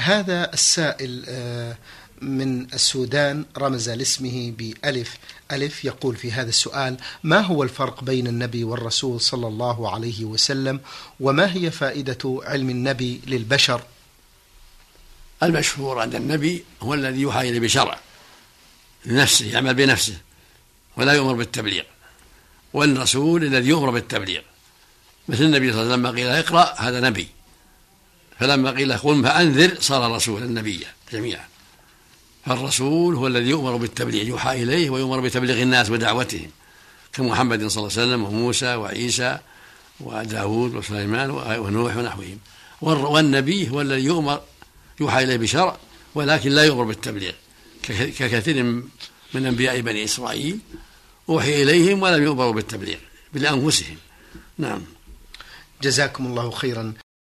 هذا السائل من السودان رمز لاسمه بألف ألف، يقول في هذا السؤال: ما هو الفرق بين النبي والرسول صلى الله عليه وسلم، وما هي فائدة علم النبي للبشر؟ المشهور عند النبي هو الذي يوحى إليه بشرع لنفسه، يعمل بنفسه ولا يؤمر بالتبليغ، والرسول الذي يؤمر بالتبليغ، مثل النبي صلى الله عليه وسلم لما قيل اقرأ هذا نبي، فلما قيل قم فأنذر صار رسولا نبيا جميعا. فالرسول هو الذي يؤمر بالتبليغ، يوحى إليه ويؤمر بتبليغ الناس ودعوتهم، كمحمد صلى الله عليه وسلم وموسى وعيسى وداود وسليمان ونوح ونحوهم. والنبي هو الذي يوحى إليه بشرع ولكن لا يؤمر بالتبليغ، ككثير من أنبياء بني إسرائيل أوحي إليهم ولم يؤمروا بالتبليغ بلأنفسهم. نعم. جزاكم الله خيرا.